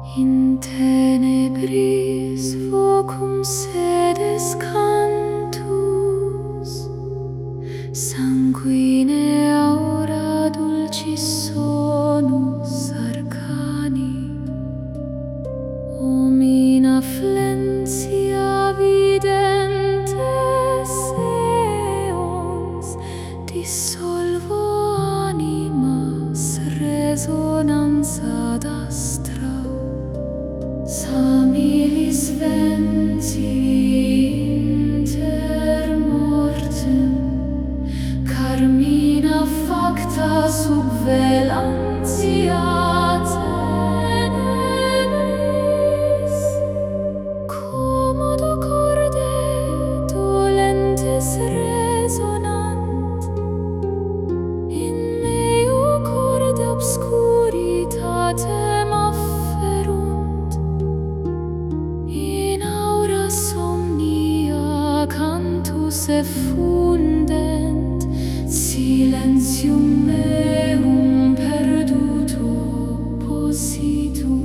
In tenebris vocum sedes cantus, sanguine aura dulcis sonus arcani. Omnia flentia videntes eons, dissolvo animas resonans ad astra. Samilis venti inter mortem, carmina facta subvelantia tenebris. Commodo corde dolentes resonant, in meo corde obscuritatem afferunt. In aura somnia cantus effundent, silentium meum perduto positum.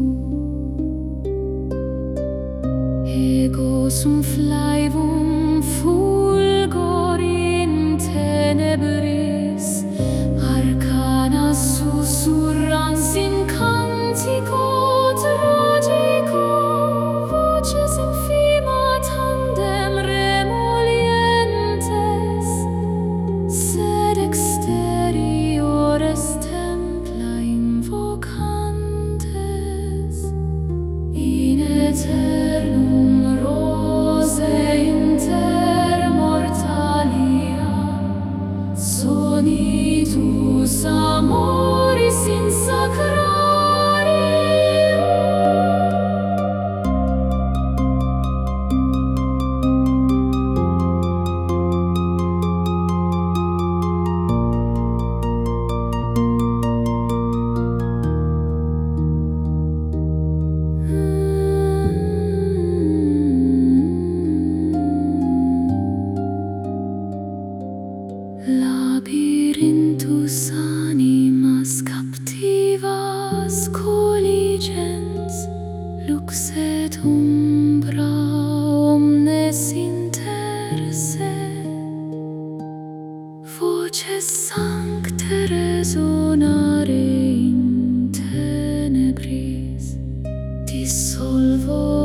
Ego sum flaevum fulgor in tenebris, arcanas susurrans in cantico tragico, voces infima tandem remolientes, sed exteriores templa invocantes. In aeternum rose inter mortalia, sonitus amoris in sacrarium. Labyrinthus animas captivas colligens, lux et umbra omnes inter se. Voces sancte resonare in tenebris, dissolvo